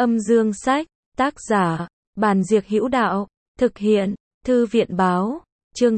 Âm dương sách, tác giả, Bàn Diệc Hữu Đạo, thực hiện, Thư viện báo, chương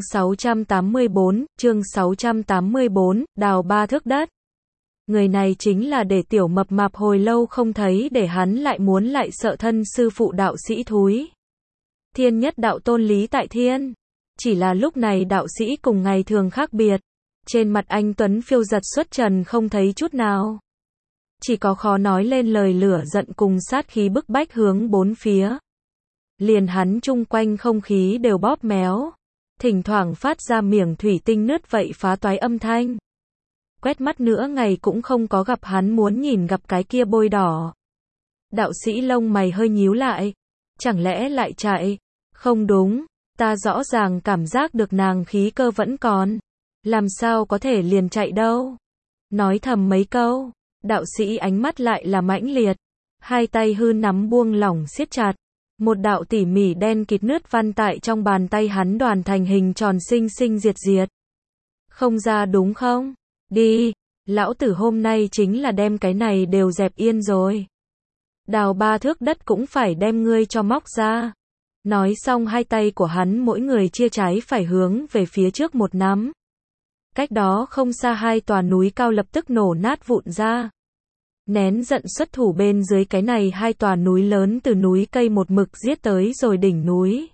684, đào 3 thước đất. Người này chính là để tiểu mập mạp hồi lâu không thấy để hắn lại muốn lại sợ thân sư phụ đạo sĩ thúi. Thiên Nhất Đạo Tôn Lý Tại Thiên. Chỉ là lúc này đạo sĩ cùng ngày thường khác biệt. Trên mặt anh tuấn phiêu giật xuất trần không thấy chút nào. Chỉ có khó nói lên lời lửa giận cùng sát khí bức bách hướng bốn phía. Liền hắn chung quanh không khí đều bóp méo. Thỉnh thoảng phát ra miệng thủy tinh nứt vậy phá toái âm thanh. Quét mắt nữa ngày cũng không có gặp hắn muốn nhìn gặp cái kia bôi đỏ. Đạo sĩ lông mày hơi nhíu lại. Chẳng lẽ lại chạy? Không đúng, ta rõ ràng cảm giác được nàng khí cơ vẫn còn. Làm sao có thể liền chạy đâu? Nói thầm mấy câu, đạo sĩ ánh mắt lại là mãnh liệt. Hai tay hư nắm buông lỏng siết chặt. Một đạo tỉ mỉ đen kịt nứt văn tại trong bàn tay hắn đoàn thành hình tròn xinh xinh diệt diệt. Không ra đúng không? Đi, lão tử hôm nay chính là đem cái này đều dẹp yên rồi. Đào 3 thước đất cũng phải đem ngươi cho móc ra. Nói xong hai tay của hắn mỗi người chia trái phải hướng về phía trước một nắm. Cách đó không xa hai tòa núi cao lập tức nổ nát vụn ra. Nén giận xuất thủ bên dưới cái này hai tòa núi lớn từ núi cây một mực giết tới rồi đỉnh núi.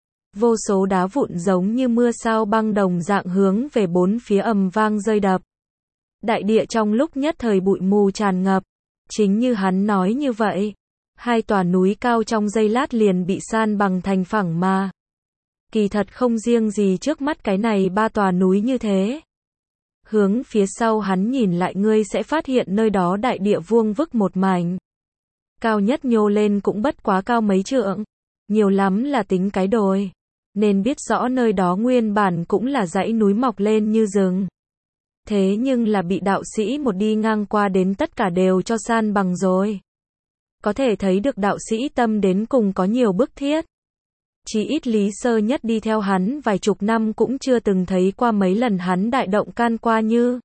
Vô số đá vụn giống như mưa sao băng đồng dạng hướng về bốn phía ầm vang rơi đập. Đại địa trong lúc nhất thời bụi mù tràn ngập. Chính như hắn nói như vậy. Hai tòa núi cao trong giây lát liền bị san bằng thành phẳng mà. Kỳ thật không riêng gì trước mắt cái này ba tòa núi như thế. Hướng phía sau hắn nhìn lại ngươi sẽ phát hiện nơi đó đại địa vuông vức một mảnh. Cao nhất nhô lên cũng bất quá cao mấy trượng. Nhiều lắm là tính cái đồi. Nên biết rõ nơi đó nguyên bản cũng là dãy núi mọc lên như rừng. Thế nhưng là bị đạo sĩ một đi ngang qua đến tất cả đều cho san bằng rồi. Có thể thấy được đạo sĩ tâm đến cùng có nhiều bức thiết. Chỉ ít Lý Sơ Nhất đi theo hắn vài chục năm cũng chưa từng thấy qua mấy lần hắn đại động can qua như.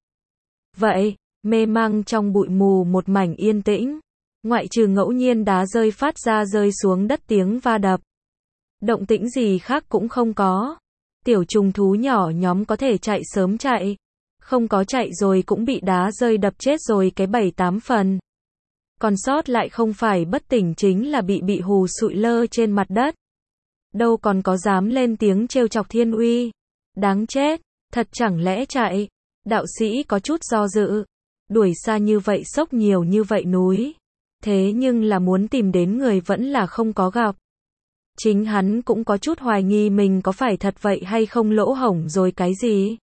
Vậy, mê mang trong bụi mù một mảnh yên tĩnh. Ngoại trừ ngẫu nhiên đá rơi phát ra rơi xuống đất tiếng va đập. Động tĩnh gì khác cũng không có. Tiểu trùng thú nhỏ nhóm có thể chạy sớm chạy. Không có chạy rồi cũng bị đá rơi đập chết rồi cái 7-8 phần. Còn sót lại không phải bất tỉnh chính là bị hù sụi lơ trên mặt đất. Đâu còn có dám lên tiếng trêu chọc thiên uy. Đáng chết, thật chẳng lẽ chạy. Đạo sĩ có chút do dự. Đuổi xa như vậy sốc nhiều như vậy núi. Thế nhưng là muốn tìm đến người vẫn là không có gặp. Chính hắn cũng có chút hoài nghi mình có phải thật vậy hay không lỗ hổng rồi cái gì.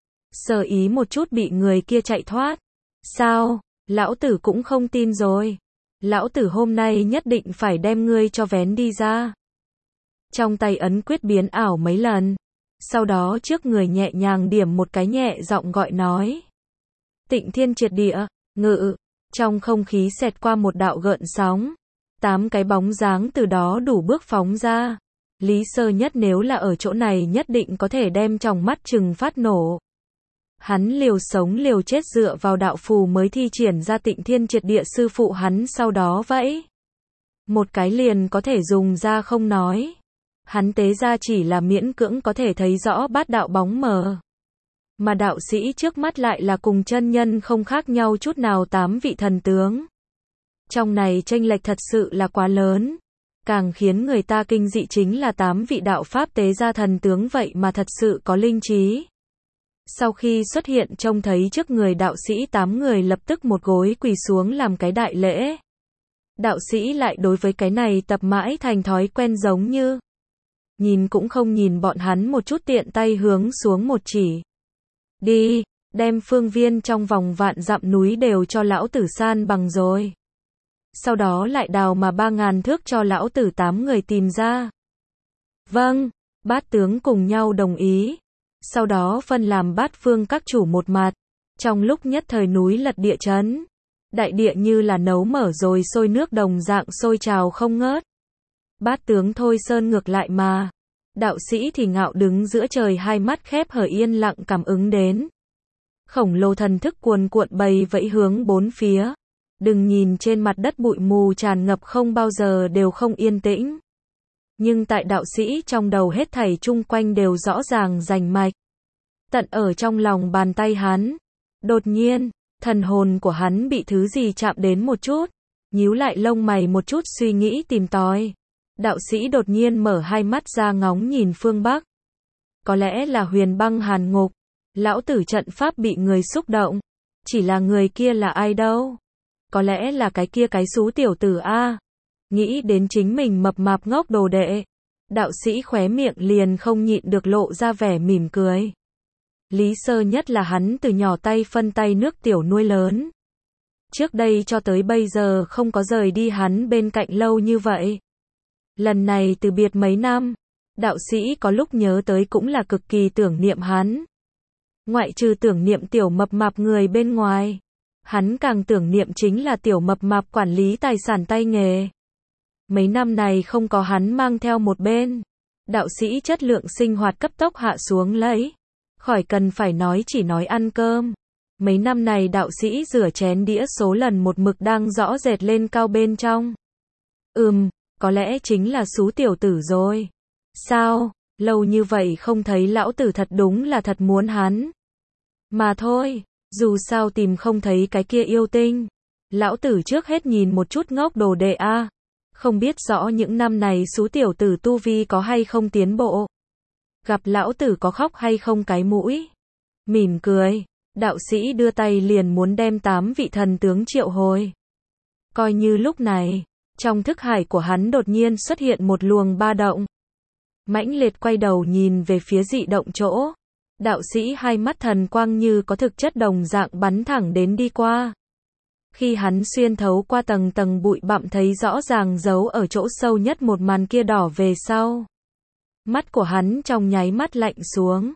Sơ ý một chút bị người kia chạy thoát. Sao? Lão tử cũng không tin rồi. Lão tử hôm nay nhất định phải đem ngươi cho vén đi ra. Trong tay ấn quyết biến ảo mấy lần. Sau đó trước người nhẹ nhàng điểm một cái nhẹ giọng gọi nói. Tịnh thiên triệt địa, ngự. Trong không khí xẹt qua một đạo gợn sóng. 8 cái bóng dáng từ đó đủ bước phóng ra. Lý Sơ Nhất nếu là ở chỗ này nhất định có thể đem tròng mắt trừng phát nổ. Hắn liều sống liều chết dựa vào đạo phù mới thi triển ra tịnh thiên triệt địa sư phụ hắn sau đó vẫy. Một cái liền có thể dùng ra không nói. Hắn tế ra chỉ là miễn cưỡng có thể thấy rõ bát đạo bóng mờ. Mà đạo sĩ trước mắt lại là cùng chân nhân không khác nhau chút nào 8 vị thần tướng. Trong này chênh lệch thật sự là quá lớn. Càng khiến người ta kinh dị chính là 8 vị đạo pháp tế ra thần tướng vậy mà thật sự có linh trí. Sau khi xuất hiện trông thấy trước người đạo sĩ 8 người lập tức một gối quỳ xuống làm cái đại lễ. Đạo sĩ lại đối với cái này tập mãi thành thói quen giống như. Nhìn cũng không nhìn bọn hắn một chút tiện tay hướng xuống một chỉ. Đi, đem phương viên trong vòng vạn dặm núi đều cho lão tử san bằng rồi. Sau đó lại đào mà 3.000 thước cho lão tử 8 người tìm ra. Vâng, bát tướng cùng nhau đồng ý. Sau đó phân làm bát phương các chủ một mặt. Trong lúc nhất thời núi lật địa chấn. Đại địa như là nấu mở rồi sôi nước đồng dạng sôi trào không ngớt. Bát tướng Thôi Sơn ngược lại mà. Đạo sĩ thì ngạo đứng giữa trời hai mắt khép hở yên lặng cảm ứng đến. Khổng lồ thần thức cuồn cuộn bầy vẫy hướng bốn phía. Đừng nhìn trên mặt đất bụi mù tràn ngập không bao giờ đều không yên tĩnh. Nhưng tại đạo sĩ trong đầu hết thảy chung quanh đều rõ ràng rành mạch. Tận ở trong lòng bàn tay hắn. Đột nhiên, thần hồn của hắn bị thứ gì chạm đến một chút. Nhíu lại lông mày một chút suy nghĩ tìm tòi. Đạo sĩ đột nhiên mở hai mắt ra ngóng nhìn phương Bắc. Có lẽ là Huyền Băng Hàn Ngục. Lão tử trận pháp bị người xúc động. Chỉ là người kia là ai đâu? Có lẽ là cái kia cái xú tiểu tử a. Nghĩ đến chính mình mập mạp ngốc đồ đệ. Đạo sĩ khóe miệng liền không nhịn được lộ ra vẻ mỉm cười. Lý Sơ Nhất là hắn từ nhỏ tay phân tay nước tiểu nuôi lớn. Trước đây cho tới bây giờ không có rời đi hắn bên cạnh lâu như vậy. Lần này từ biệt mấy năm, đạo sĩ có lúc nhớ tới cũng là cực kỳ tưởng niệm hắn. Ngoại trừ tưởng niệm tiểu mập mạp người bên ngoài, hắn càng tưởng niệm chính là tiểu mập mạp quản lý tài sản tay nghề. Mấy năm này không có hắn mang theo một bên, đạo sĩ chất lượng sinh hoạt cấp tốc hạ xuống lấy. Khỏi cần phải nói chỉ nói ăn cơm. Mấy năm này đạo sĩ rửa chén đĩa số lần một mực đang rõ rệt lên cao bên trong. Có lẽ chính là xú tiểu tử rồi. Sao, lâu như vậy không thấy lão tử thật đúng là thật muốn hắn. Mà thôi, dù sao tìm không thấy cái kia yêu tinh. Lão tử trước hết nhìn một chút ngốc đồ đệ a. Không biết rõ những năm này xú tiểu tử tu vi có hay không tiến bộ. Gặp lão tử có khóc hay không cái mũi. Mỉm cười, đạo sĩ đưa tay liền muốn đem 8 vị thần tướng triệu hồi. Coi như lúc này, trong thức hải của hắn đột nhiên xuất hiện một luồng ba động. Mãnh liệt quay đầu nhìn về phía dị động chỗ. Đạo sĩ hai mắt thần quang như có thực chất đồng dạng bắn thẳng đến đi qua. Khi hắn xuyên thấu qua tầng tầng bụi bặm thấy rõ ràng giấu ở chỗ sâu nhất một màn kia đỏ về sau. Mắt của hắn trong nháy mắt lạnh xuống.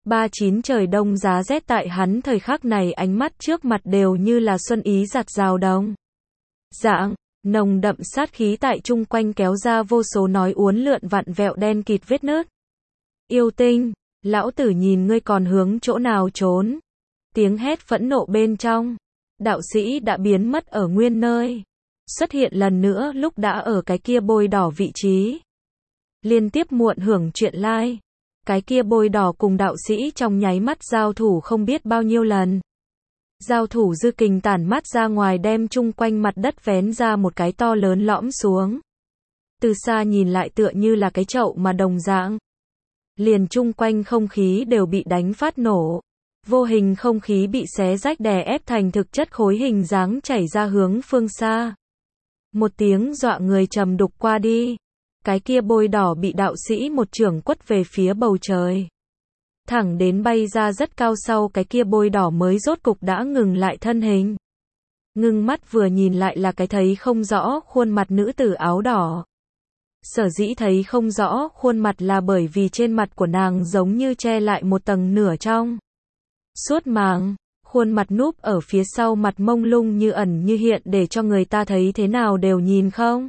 39 trời đông giá rét tại hắn thời khắc này ánh mắt trước mặt đều như là xuân ý giặt rào đồng. Dạng, nồng đậm sát khí tại chung quanh kéo ra vô số nói uốn lượn vặn vẹo đen kịt vết nứt. Yêu tinh, lão tử nhìn ngươi còn hướng chỗ nào trốn. Tiếng hét phẫn nộ bên trong. Đạo sĩ đã biến mất ở nguyên nơi. Xuất hiện lần nữa lúc đã ở cái kia bôi đỏ vị trí. Liên tiếp muộn hưởng chuyện lai. Cái kia bôi đỏ cùng đạo sĩ trong nháy mắt giao thủ không biết bao nhiêu lần. Giao thủ dư kình tản mắt ra ngoài đem chung quanh mặt đất vén ra một cái to lớn lõm xuống. Từ xa nhìn lại tựa như là cái chậu mà đồng dạng. Liền chung quanh không khí đều bị đánh phát nổ. Vô hình không khí bị xé rách đè ép thành thực chất khối hình dáng chảy ra hướng phương xa. Một tiếng dọa người trầm đục qua đi. Cái kia bôi đỏ bị đạo sĩ một chưởng quất về phía bầu trời. Thẳng đến bay ra rất cao sau cái kia bôi đỏ mới rốt cục đã ngừng lại thân hình. Ngưng mắt vừa nhìn lại là cái thấy không rõ khuôn mặt nữ tử áo đỏ. Sở dĩ thấy không rõ khuôn mặt là bởi vì trên mặt của nàng giống như che lại một tầng nửa trong. Suốt màng, khuôn mặt núp ở phía sau mặt mông lung như ẩn như hiện để cho người ta thấy thế nào đều nhìn không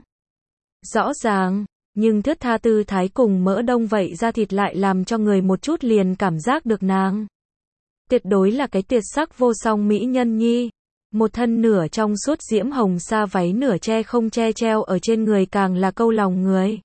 rõ ràng, nhưng thướt tha tư thái cùng mỡ đông vậy da thịt lại làm cho người một chút liền cảm giác được nàng. Tuyệt đối là cái tuyệt sắc vô song mỹ nhân nhi. Một thân nửa trong suốt diễm hồng sa váy nửa che không che treo ở trên người càng là câu lòng người.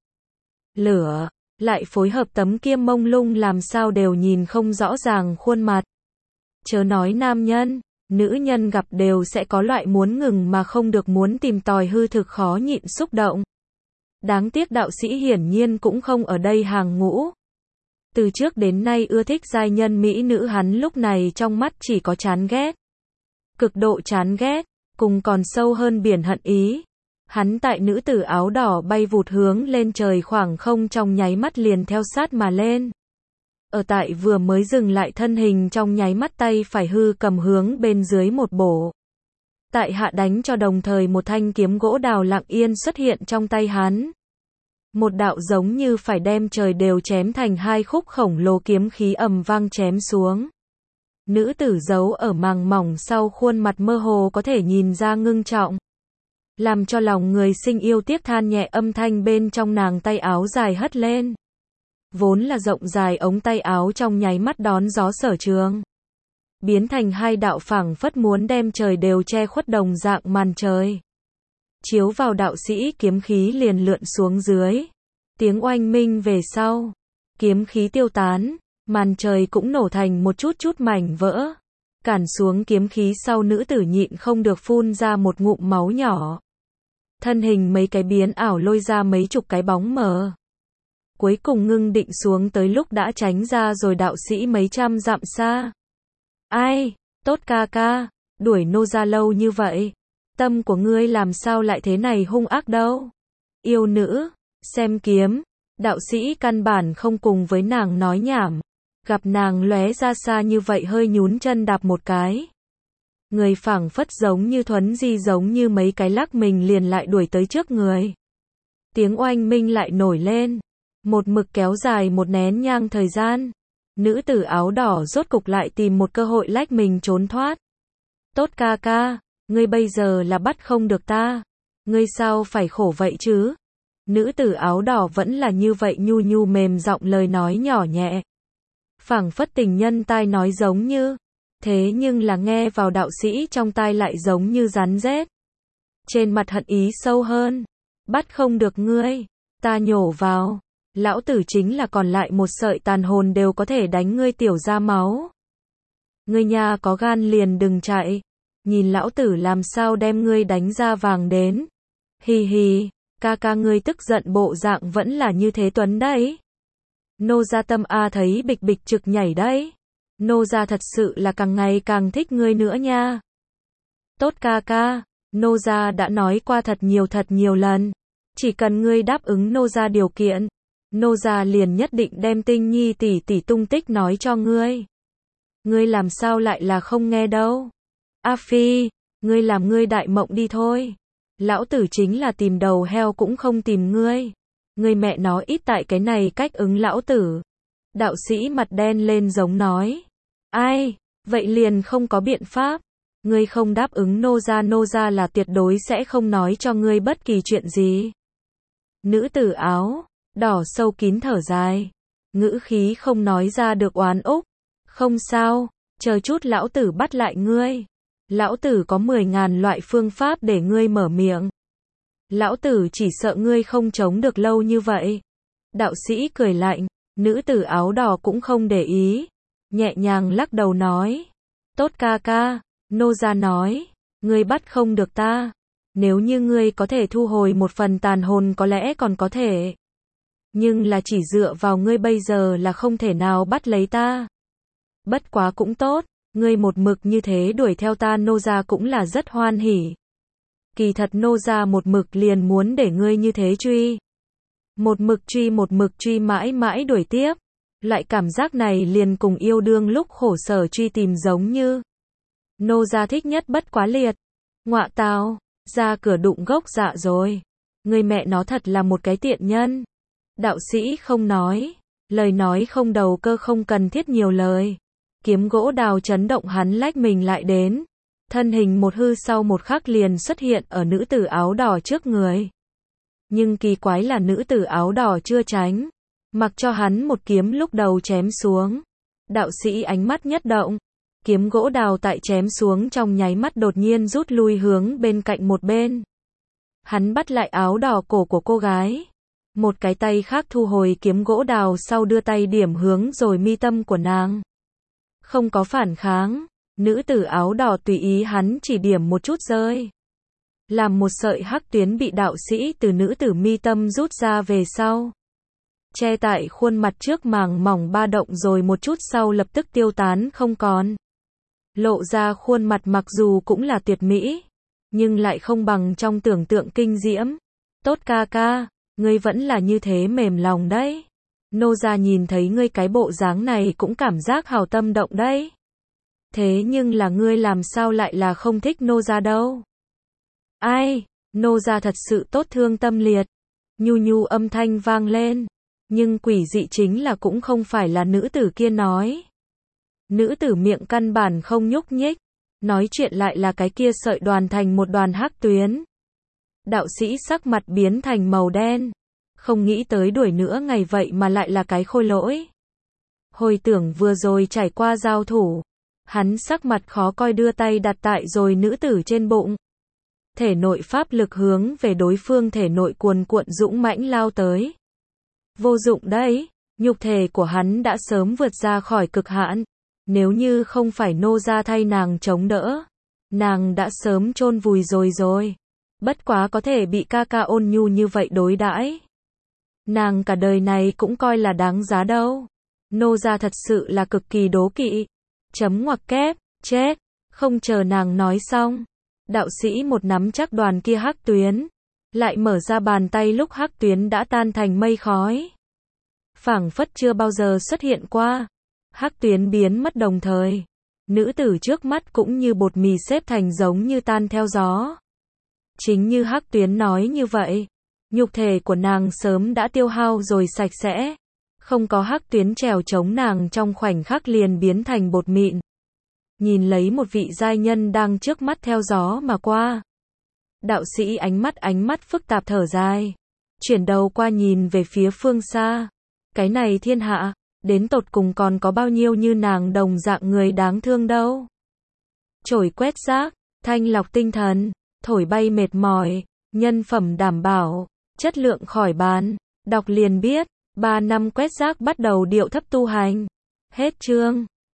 Lửa, lại phối hợp tấm kia mông lung làm sao đều nhìn không rõ ràng khuôn mặt. Chớ nói nam nhân, nữ nhân gặp đều sẽ có loại muốn ngừng mà không được muốn tìm tòi hư thực khó nhịn xúc động. Đáng tiếc đạo sĩ hiển nhiên cũng không ở đây hàng ngũ. Từ trước đến nay ưa thích giai nhân mỹ nữ hắn lúc này trong mắt chỉ có chán ghét. Cực độ chán ghét, cùng còn sâu hơn biển hận ý. Hắn tại nữ tử áo đỏ bay vụt hướng lên trời khoảng không trong nháy mắt liền theo sát mà lên. Ở tại vừa mới dừng lại thân hình trong nháy mắt tay phải hư cầm hướng bên dưới một bổ. Tại hạ đánh cho đồng thời một thanh kiếm gỗ đào lặng yên xuất hiện trong tay hắn. Một đạo giống như phải đem trời đều chém thành hai khúc khổng lồ kiếm khí ầm vang chém xuống. Nữ tử giấu ở màng mỏng sau khuôn mặt mơ hồ có thể nhìn ra ngưng trọng. Làm cho lòng người sinh yêu tiếc than nhẹ âm thanh bên trong nàng tay áo dài hất lên. Vốn là rộng dài ống tay áo trong nháy mắt đón gió sở trường. biến thành hai đạo phảng phất muốn đem trời đều che khuất đồng dạng màn trời. Chiếu vào đạo sĩ kiếm khí liền lượn xuống dưới. Tiếng oanh minh về sau. Kiếm khí tiêu tán, màn trời cũng nổ thành một chút chút mảnh vỡ. Cản xuống kiếm khí sau nữ tử nhịn không được phun ra một ngụm máu nhỏ. Thân hình mấy cái biến ảo lôi ra mấy chục cái bóng mờ. Cuối cùng ngưng định xuống tới lúc đã tránh ra rồi đạo sĩ mấy trăm dặm xa. Ai, tốt ca ca, đuổi nô ra lâu như vậy. Tâm của ngươi làm sao lại thế này hung ác đâu. Yêu nữ, xem kiếm, đạo sĩ căn bản không cùng với nàng nói nhảm. Gặp nàng lóe ra xa như vậy hơi nhún chân đạp một cái. Người phảng phất giống như thuấn di giống như mấy cái lắc mình liền lại đuổi tới trước người. Tiếng oanh minh lại nổi lên. Một mực kéo dài một nén nhang thời gian. Nữ tử áo đỏ rốt cục lại tìm một cơ hội lách mình trốn thoát. Tốt ca ca, ngươi bây giờ là bắt không được ta. Ngươi sao phải khổ vậy chứ? Nữ tử áo đỏ vẫn là như vậy nhu nhu mềm giọng lời nói nhỏ nhẹ. Phảng phất tình nhân tai nói giống như. Thế nhưng là nghe vào đạo sĩ trong tai lại giống như rắn rết. Trên mặt hận ý sâu hơn. Bắt không được ngươi, ta nhổ vào. Lão tử chính là còn lại một sợi tàn hồn đều có thể đánh ngươi tiểu ra máu. Ngươi nhà có gan liền đừng chạy. Nhìn lão tử làm sao đem ngươi đánh ra vàng đến. Hì hì, ca ca ngươi tức giận bộ dạng vẫn là như thế tuấn đấy. Nô gia tâm a thấy bịch bịch trực nhảy đấy. Nô gia thật sự là càng ngày càng thích ngươi nữa nha. Tốt ca ca, nô gia đã nói qua thật nhiều lần. Chỉ cần ngươi đáp ứng nô gia điều kiện. Nô gia liền nhất định đem Tinh Nhi tỷ tỷ tung tích nói cho ngươi. Ngươi làm sao lại là không nghe đâu. A Phi, ngươi làm ngươi đại mộng đi thôi. Lão tử chính là tìm đầu heo cũng không tìm ngươi. Ngươi mẹ nó ít tại cái này cách ứng lão tử. Đạo sĩ mặt đen lên giống nói. Ai, vậy liền không có biện pháp. Ngươi không đáp ứng nô gia là tuyệt đối sẽ không nói cho ngươi bất kỳ chuyện gì. Nữ tử áo đỏ sâu kín thở dài. Ngữ khí không nói ra được oán úc. Không sao, chờ chút lão tử bắt lại ngươi. Lão tử có 10.000 loại phương pháp để ngươi mở miệng. Lão tử chỉ sợ ngươi không chống được lâu như vậy. Đạo sĩ cười lạnh, nữ tử áo đỏ cũng không để ý. Nhẹ nhàng lắc đầu nói. Tốt ca ca, nô gia nói, ngươi bắt không được ta. Nếu như ngươi có thể thu hồi một phần tàn hồn có lẽ còn có thể. Nhưng là chỉ dựa vào ngươi bây giờ là không thể nào bắt lấy ta. Bất quá cũng tốt, ngươi một mực như thế đuổi theo ta nô gia cũng là rất hoan hỉ. Kỳ thật nô gia một mực liền muốn để ngươi như thế truy. Một mực truy mãi mãi đuổi tiếp. Loại cảm giác này liền cùng yêu đương lúc khổ sở truy tìm giống như. Nô gia thích nhất bất quá liệt. Ngọa tào, ra cửa đụng gốc dạ rồi. Người mẹ nó thật là một cái tiện nhân. Đạo sĩ không nói. Lời nói không đầu cơ không cần thiết nhiều lời. Kiếm gỗ đào chấn động hắn lách mình lại đến. Thân hình một hư sau một khắc liền xuất hiện ở nữ tử áo đỏ trước người. Nhưng kỳ quái là nữ tử áo đỏ chưa tránh. Mặc cho hắn một kiếm lúc đầu chém xuống. Đạo sĩ ánh mắt nhất động. Kiếm gỗ đào tại chém xuống trong nháy mắt đột nhiên rút lui hướng bên cạnh một bên. Hắn bắt lại áo đỏ cổ của cô gái. Một cái tay khác thu hồi kiếm gỗ đào sau đưa tay điểm hướng rồi mi tâm của nàng. Không có phản kháng. Nữ tử áo đỏ tùy ý hắn chỉ điểm một chút rơi. Làm một sợi hắc tuyến bị đạo sĩ từ nữ tử mi tâm rút ra về sau. Che tại khuôn mặt trước màng mỏng ba động rồi một chút sau lập tức tiêu tán không còn. Lộ ra khuôn mặt mặc dù cũng là tuyệt mỹ. Nhưng lại không bằng trong tưởng tượng kinh diễm. Tốt ca ca, ngươi vẫn là như thế mềm lòng đấy. Nô gia nhìn thấy ngươi cái bộ dáng này cũng cảm giác hào tâm động đấy. Thế nhưng là ngươi làm sao lại là không thích nô gia đâu. Ai, nô gia thật sự tốt thương tâm liệt. Nhu nhu âm thanh vang lên. Nhưng quỷ dị chính là cũng không phải là nữ tử kia nói. Nữ tử miệng căn bản không nhúc nhích. Nói chuyện lại là cái kia sợi đoàn thành một đoàn hắc tuyến. Đạo sĩ sắc mặt biến thành màu đen. Không nghĩ tới đuổi nữa ngày vậy mà lại là cái khôi lỗi. Hồi tưởng vừa rồi trải qua giao thủ. Hắn sắc mặt khó coi đưa tay đặt tại rồi nữ tử trên bụng. Thể nội pháp lực hướng về đối phương thể nội cuồn cuộn dũng mãnh lao tới. Vô dụng đấy, nhục thể của hắn đã sớm vượt ra khỏi cực hạn. Nếu như không phải nô gia thay nàng chống đỡ, nàng đã sớm chôn vùi rồi. Bất quá có thể bị ca ca ôn nhu như vậy đối đãi, nàng cả đời này cũng coi là đáng giá đâu. Nô gia thật sự là cực kỳ đố kỵ. Chấm ngoặc kép, chết. Không chờ nàng nói xong, đạo sĩ một nắm chắc đoàn kia hắc tuyến, lại mở ra bàn tay lúc hắc tuyến đã tan thành mây khói. Phảng phất chưa bao giờ xuất hiện qua. Hắc tuyến biến mất đồng thời, nữ tử trước mắt cũng như bột mì xếp thành giống như tan theo gió. Chính như hắc tuyến nói như vậy, nhục thể của nàng sớm đã tiêu hao rồi sạch sẽ. Không có hắc tuyến trèo chống nàng trong khoảnh khắc liền biến thành bột mịn. Nhìn lấy một vị giai nhân đang trước mắt theo gió mà qua. Đạo sĩ ánh mắt phức tạp thở dài. Chuyển đầu qua nhìn về phía phương xa. Cái này thiên hạ, đến tột cùng còn có bao nhiêu như nàng đồng dạng người đáng thương đâu. Chổi quét rác, thanh lọc tinh thần, thổi bay mệt mỏi, nhân phẩm đảm bảo, chất lượng khỏi bàn. Đọc liền biết, 3 năm quét rác bắt đầu điệu thấp tu hành. Hết chương.